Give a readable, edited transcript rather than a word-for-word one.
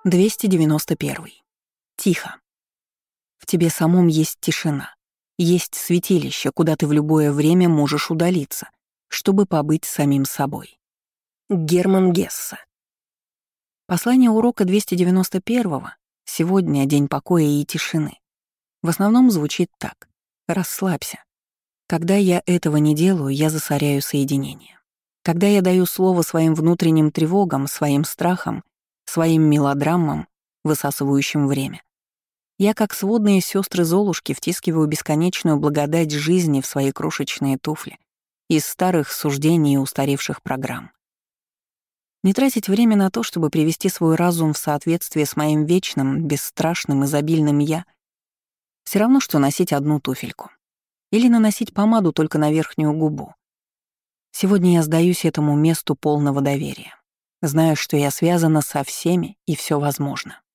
291. Тихо. В тебе самом есть тишина. Есть святилище, куда ты в любое время можешь удалиться, чтобы побыть самим собой. Герман Гессе. Послание урока 291-го, сегодня день покоя и тишины, в основном звучит так: расслабься. Когда я этого не делаю, я засоряю соединение. Когда я даю слово своим внутренним тревогам, своим страхам, своим мелодрамам, высасывающим время, я, как сводные сестры Золушки, втискиваю бесконечную благодать жизни в свои крошечные туфли из старых суждений и устаревших программ. Не тратить время на то, чтобы привести свой разум в соответствие с моим вечным, бесстрашным, изобильным «я», все равно, что носить одну туфельку. Или наносить помаду только на верхнюю губу. Сегодня я сдаюсь этому месту полного доверия, зная, что я связана со всеми и все возможно.